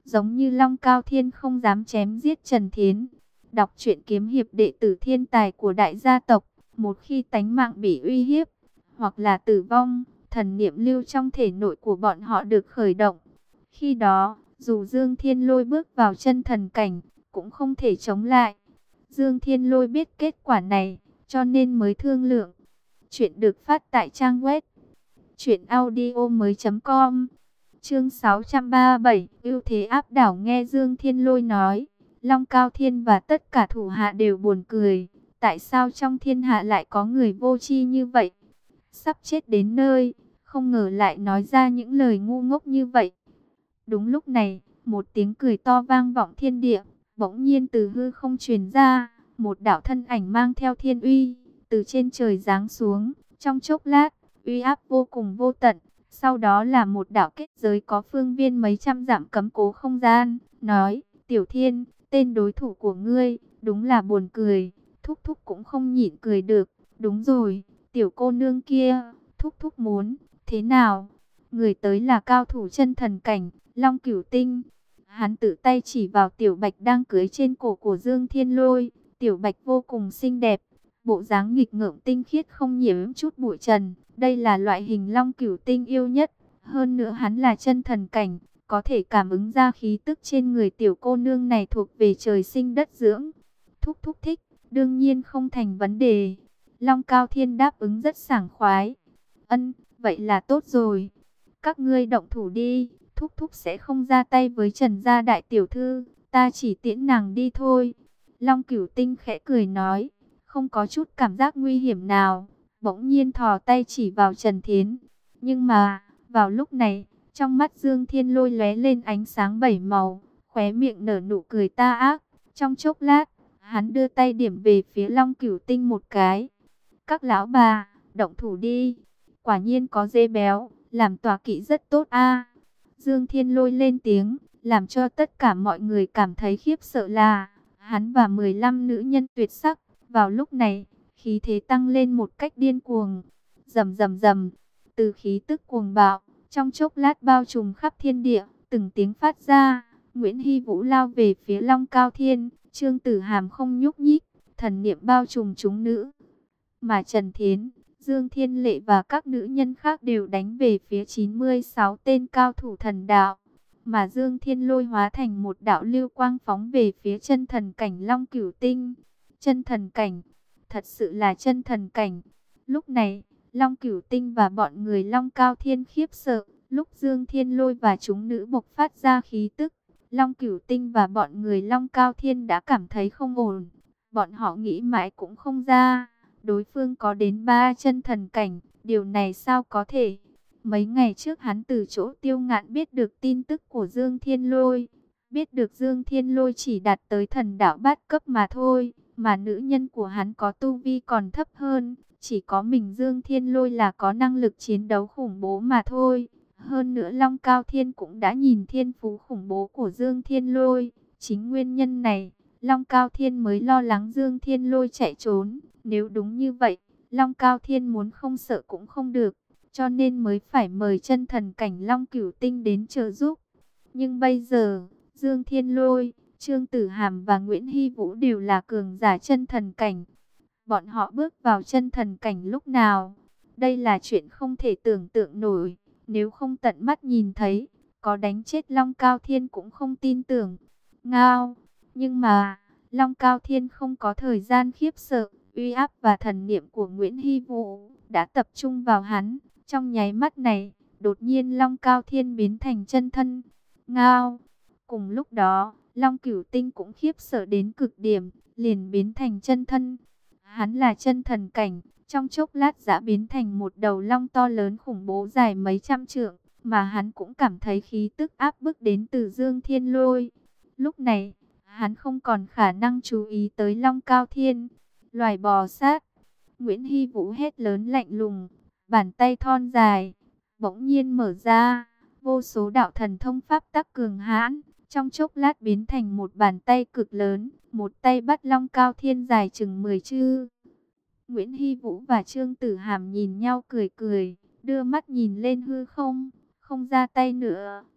giống như Long Cao Thiên không dám chém giết Trần Thiến. Đọc truyện kiếm hiệp đệ tử thiên tài của đại gia tộc, một khi tánh mạng bị uy hiếp, hoặc là tử vong, thần niệm lưu trong thể nội của bọn họ được khởi động. Khi đó, dù Dương Thiên Lôi bước vào chân thần cảnh, cũng không thể chống lại. Dương Thiên Lôi biết kết quả này, cho nên mới thương lượng. Chuyện được phát tại trang web truyện audio mới chấm com. Chương sáu trăm ba mươi bảy, ưu thế áp đảo. Nghe Dương Thiên Lôi nói, Long Cao Thiên và tất cả thủ hạ đều buồn cười. Tại sao trong thiên hạ lại có người vô tri như vậy? Sắp chết đến nơi, không ngờ lại nói ra những lời ngu ngốc như vậy. Đúng lúc này, một tiếng cười to vang vọng thiên địa, bỗng nhiên từ hư không truyền ra, một đạo thân ảnh mang theo thiên uy, từ trên trời giáng xuống, trong chốc lát, uy áp vô cùng vô tận. Sau đó là một đạo kết giới có phương viên mấy trăm dặm cấm cố không gian, nói, Tiểu Thiên, tên đối thủ của ngươi, đúng là buồn cười, Thúc Thúc cũng không nhịn cười được. Đúng rồi, tiểu cô nương kia, Thúc Thúc muốn, thế nào? Người tới là cao thủ chân thần cảnh, Long Cửu Tinh. Hắn tự tay chỉ vào Tiểu Bạch đang cưỡi trên cổ của Dương Thiên Lôi. Tiểu Bạch vô cùng xinh đẹp, bộ dáng nghịch ngợm tinh khiết không nhiễm chút bụi trần. Đây là loại hình Long Cửu Tinh yêu nhất. Hơn nữa hắn là chân thần cảnh, có thể cảm ứng ra khí tức trên người tiểu cô nương này thuộc về trời sinh đất dưỡng. Thúc Thúc thích, đương nhiên không thành vấn đề. Long Cao Thiên đáp ứng rất sảng khoái. Ân, vậy là tốt rồi. Các ngươi động thủ đi, Thúc Thúc sẽ không ra tay với Trần gia đại tiểu thư, ta chỉ tiễn nàng đi thôi. Long Cửu Tinh khẽ cười nói, không có chút cảm giác nguy hiểm nào, bỗng nhiên thò tay chỉ vào Trần Thiến. Nhưng mà, vào lúc này, trong mắt Dương Thiên Lôi lóe lên ánh sáng bảy màu, khóe miệng nở nụ cười ta ác. Trong chốc lát, hắn đưa tay điểm về phía Long Cửu Tinh một cái. Các lão bà, động thủ đi. Quả nhiên có dê béo, làm tọa kỵ rất tốt a. Dương Thiên Lôi lên tiếng, làm cho tất cả mọi người cảm thấy khiếp sợ là, hắn và mười lăm nữ nhân tuyệt sắc, vào lúc này, khí thế tăng lên một cách điên cuồng. Rầm rầm rầm, từ khí tức cuồng bạo, trong chốc lát bao trùm khắp thiên địa, từng tiếng phát ra. Nguyễn Hy Vũ lao về phía Long Cao Thiên, Trương Tử Hàm không nhúc nhích, thần niệm bao trùm chúng nữ. Mà Trần Thiến, Dương Thiên Lệ và các nữ nhân khác đều đánh về phía chín mươi sáu tên cao thủ thần đạo. Mà Dương Thiên Lôi hóa thành một đạo lưu quang phóng về phía chân thần cảnh Long Cửu Tinh. Chân thần cảnh, thật sự là chân thần cảnh. Lúc này, Long Cửu Tinh và bọn người Long Cao Thiên khiếp sợ. Lúc Dương Thiên Lôi và chúng nữ bộc phát ra khí tức, Long Cửu Tinh và bọn người Long Cao Thiên đã cảm thấy không ổn. Bọn họ nghĩ mãi cũng không ra, đối phương có đến ba chân thần cảnh, điều này sao có thể? Mấy ngày trước hắn từ chỗ Tiêu Ngạn biết được tin tức của Dương Thiên Lôi, biết được Dương Thiên Lôi chỉ đạt tới thần đạo bát cấp mà thôi, mà nữ nhân của hắn có tu vi còn thấp hơn, chỉ có mình Dương Thiên Lôi là có năng lực chiến đấu khủng bố mà thôi. Hơn nữa Long Cao Thiên cũng đã nhìn thiên phú khủng bố của Dương Thiên Lôi, chính nguyên nhân này, Long Cao Thiên mới lo lắng Dương Thiên Lôi chạy trốn. Nếu đúng như vậy, Long Cao Thiên muốn không sợ cũng không được, cho nên mới phải mời chân thần cảnh Long Cửu Tinh đến trợ giúp. Nhưng bây giờ, Dương Thiên Lôi, Trương Tử Hàm và Nguyễn Hy Vũ đều là cường giả chân thần cảnh. Bọn họ bước vào chân thần cảnh lúc nào? Đây là chuyện không thể tưởng tượng nổi. Nếu không tận mắt nhìn thấy, có đánh chết Long Cao Thiên cũng không tin tưởng. Ngao! Nhưng mà, Long Cao Thiên không có thời gian khiếp sợ. Uy áp và thần niệm của Nguyễn Hy Vũ đã tập trung vào hắn. Trong nháy mắt này, đột nhiên Long Cao Thiên biến thành chân thân. Ngao! Cùng lúc đó, Long Cửu Tinh cũng khiếp sợ đến cực điểm, liền biến thành chân thân. Hắn là chân thần cảnh, trong chốc lát đã biến thành một đầu long to lớn khủng bố dài mấy trăm trượng, mà hắn cũng cảm thấy khí tức áp bức đến từ Dương Thiên Lôi. Lúc này, hắn không còn khả năng chú ý tới Long Cao Thiên. Loài bò sát, Nguyễn Hy Vũ hét lớn lạnh lùng, bàn tay thon dài, bỗng nhiên mở ra, vô số đạo thần thông pháp tắc cường hãn, trong chốc lát biến thành một bàn tay cực lớn, một tay bắt Long Cao Thiên dài chừng mười trư. Nguyễn Hy Vũ và Trương Tử Hàm nhìn nhau cười cười, đưa mắt nhìn lên hư không, không ra tay nữa,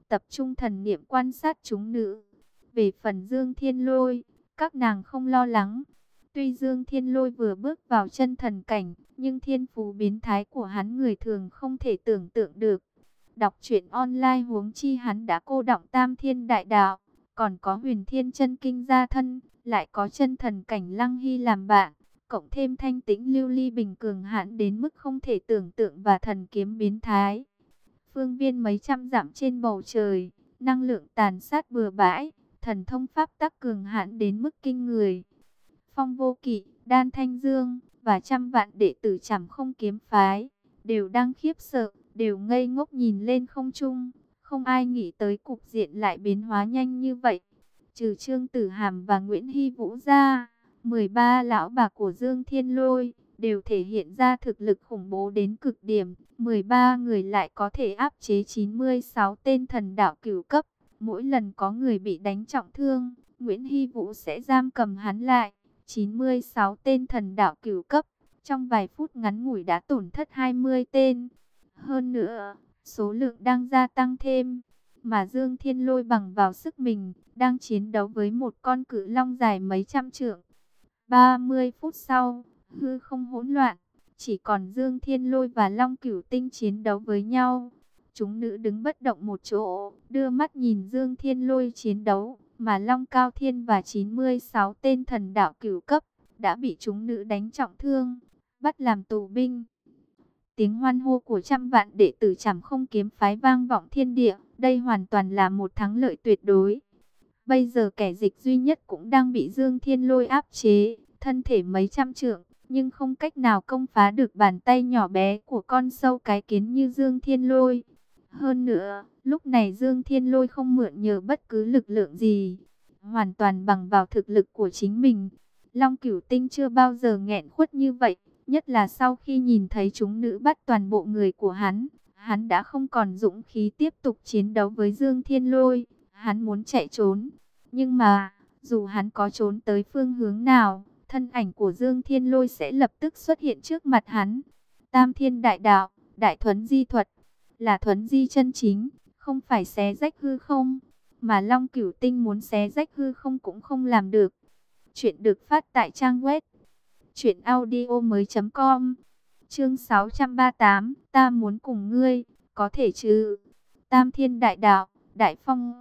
tập trung thần niệm quan sát chúng nữ. Về phần Dương Thiên Lôi, các nàng không lo lắng. Tuy Dương Thiên Lôi vừa bước vào chân thần cảnh, nhưng thiên phú biến thái của hắn người thường không thể tưởng tượng được. Đọc truyện online huống chi hắn đã cô đọng tam thiên đại đạo, còn có huyền thiên chân kinh gia thân, lại có chân thần cảnh Lăng Hy làm bạn, cộng thêm thanh tĩnh lưu ly bình cường hãn đến mức không thể tưởng tượng và thần kiếm biến thái. Phương viên mấy trăm dặm trên bầu trời, năng lượng tàn sát bừa bãi, thần thông pháp tắc cường hãn đến mức kinh người. Phong Vô Kỵ, Đan Thanh Dương và trăm vạn đệ tử Trảm Không kiếm phái đều đang khiếp sợ, đều ngây ngốc nhìn lên không trung, không ai nghĩ tới cục diện lại biến hóa nhanh như vậy. Trừ Trương Tử Hàm và Nguyễn Hy Vũ ra, mười ba lão bà của Dương Thiên Lôi đều thể hiện ra thực lực khủng bố đến cực điểm. mười ba người lại có thể áp chế chín mươi sáu tên thần đạo cửu cấp. Mỗi lần có người bị đánh trọng thương, Nguyễn Hy Vũ sẽ giam cầm hắn lại. chín mươi sáu tên thần đạo cửu cấp, trong vài phút ngắn ngủi đã tổn thất hai mươi tên. Hơn nữa, số lượng đang gia tăng thêm, mà Dương Thiên Lôi bằng vào sức mình, đang chiến đấu với một con cự long dài mấy trăm trượng. ba mươi phút sau, hư không hỗn loạn, chỉ còn Dương Thiên Lôi và Long Cửu Tinh chiến đấu với nhau. Chúng nữ đứng bất động một chỗ, đưa mắt nhìn Dương Thiên Lôi chiến đấu, mà Long Cao Thiên và chín mươi sáu tên thần đạo cửu cấp đã bị chúng nữ đánh trọng thương, bắt làm tù binh. Tiếng hoan hô của trăm vạn đệ tử Trảm Không kiếm phái vang vọng thiên địa, đây hoàn toàn là một thắng lợi tuyệt đối. Bây giờ kẻ dịch duy nhất cũng đang bị Dương Thiên Lôi áp chế, thân thể mấy trăm trượng, nhưng không cách nào công phá được bàn tay nhỏ bé của con sâu cái kiến như Dương Thiên Lôi. Hơn nữa, lúc này Dương Thiên Lôi không mượn nhờ bất cứ lực lượng gì, hoàn toàn bằng vào thực lực của chính mình. Long Cửu Tinh chưa bao giờ nghẹn khuất như vậy, nhất là sau khi nhìn thấy chúng nữ bắt toàn bộ người của hắn, hắn đã không còn dũng khí tiếp tục chiến đấu với Dương Thiên Lôi. Hắn muốn chạy trốn, nhưng mà dù hắn có trốn tới phương hướng nào, thân ảnh của Dương Thiên Lôi sẽ lập tức xuất hiện trước mặt hắn. Tam Thiên Đại Đạo, Đại Thuấn Di Thuật, là thuấn di chân chính, không phải xé rách hư không, mà Long Cửu Tinh muốn xé rách hư không cũng không làm được. Chuyện được phát tại trang web truyện audio mới chấm com. Chương sáu trăm ba mươi tám, ta muốn cùng ngươi, có thể chứ? Tam Thiên Đại Đạo, Đại Phong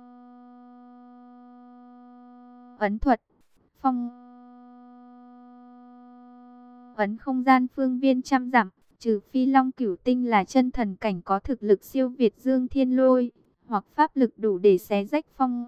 Ấn Thuật, Phong Ấn không gian phương viên trăm dặm. Trừ phi Long Cửu Tinh là chân thần cảnh có thực lực siêu việt Dương Thiên Lôi, hoặc pháp lực đủ để xé rách phong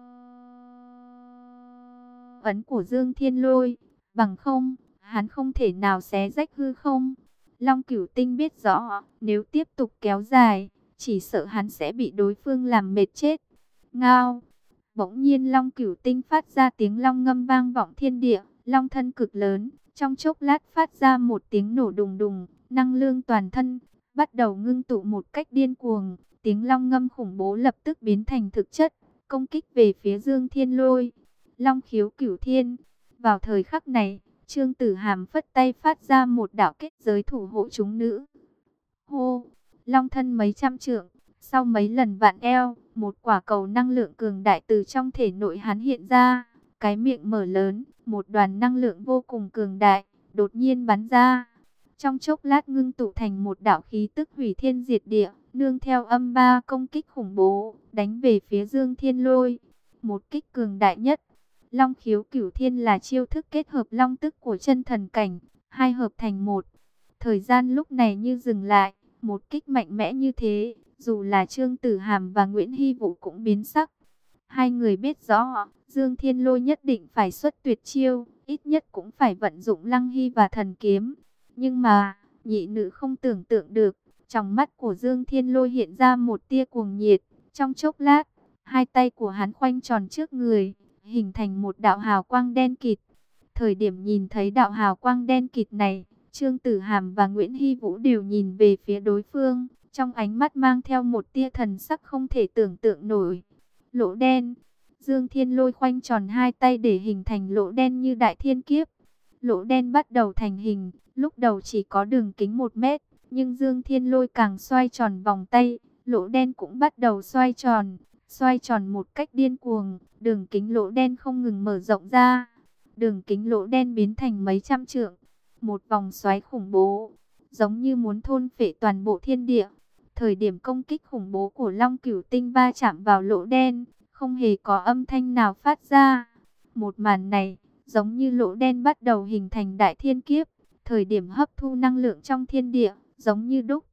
ấn của Dương Thiên Lôi, bằng không, hắn không thể nào xé rách hư không. Long Cửu Tinh biết rõ, nếu tiếp tục kéo dài, chỉ sợ hắn sẽ bị đối phương làm mệt chết. Ngao! Bỗng nhiên Long Cửu Tinh phát ra tiếng long ngâm vang vọng thiên địa, long thân cực lớn, trong chốc lát phát ra một tiếng nổ đùng đùng. Năng lượng toàn thân bắt đầu ngưng tụ một cách điên cuồng, tiếng long ngâm khủng bố lập tức biến thành thực chất, công kích về phía Dương Thiên Lôi. Long khiếu cửu thiên. Vào thời khắc này, Trương Tử Hàm phất tay phát ra một đạo kết giới thủ hộ chúng nữ. Hô! Long thân mấy trăm trượng, sau mấy lần vặn eo, một quả cầu năng lượng cường đại từ trong thể nội hắn hiện ra, cái miệng mở lớn, một đoàn năng lượng vô cùng cường đại đột nhiên bắn ra. Trong chốc lát ngưng tụ thành một đạo khí tức hủy thiên diệt địa, nương theo âm ba công kích khủng bố, đánh về phía Dương Thiên Lôi. Một kích cường đại nhất. Long khiếu cửu thiên là chiêu thức kết hợp long tức của chân thần cảnh, hai hợp thành một. Thời gian lúc này như dừng lại, một kích mạnh mẽ như thế, dù là Trương Tử Hàm và Nguyễn Hy Vũ cũng biến sắc. Hai người biết rõ, Dương Thiên Lôi nhất định phải xuất tuyệt chiêu, ít nhất cũng phải vận dụng Lăng Hy và thần kiếm. Nhưng mà, nhị nữ không tưởng tượng được, trong mắt của Dương Thiên Lôi hiện ra một tia cuồng nhiệt. Trong chốc lát, hai tay của hắn khoanh tròn trước người, hình thành một đạo hào quang đen kịt. Thời điểm nhìn thấy đạo hào quang đen kịt này, Trương Tử Hàm và Nguyễn Hy Vũ đều nhìn về phía đối phương, trong ánh mắt mang theo một tia thần sắc không thể tưởng tượng nổi. Lỗ đen. Dương Thiên Lôi khoanh tròn hai tay để hình thành lỗ đen như đại thiên kiếp. Lỗ đen bắt đầu thành hình, lúc đầu chỉ có đường kính một mét, nhưng Dương Thiên Lôi càng xoay tròn vòng tay, lỗ đen cũng bắt đầu xoay tròn, xoay tròn một cách điên cuồng, đường kính lỗ đen không ngừng mở rộng ra. Đường kính lỗ đen biến thành mấy trăm trượng, một vòng xoáy khủng bố, giống như muốn thôn phệ toàn bộ thiên địa. Thời điểm công kích khủng bố của Long Cửu Tinh va chạm vào lỗ đen, không hề có âm thanh nào phát ra. Một màn này, giống như lỗ đen bắt đầu hình thành đại thiên kiếp, thời điểm hấp thu năng lượng trong thiên địa, giống như đúc.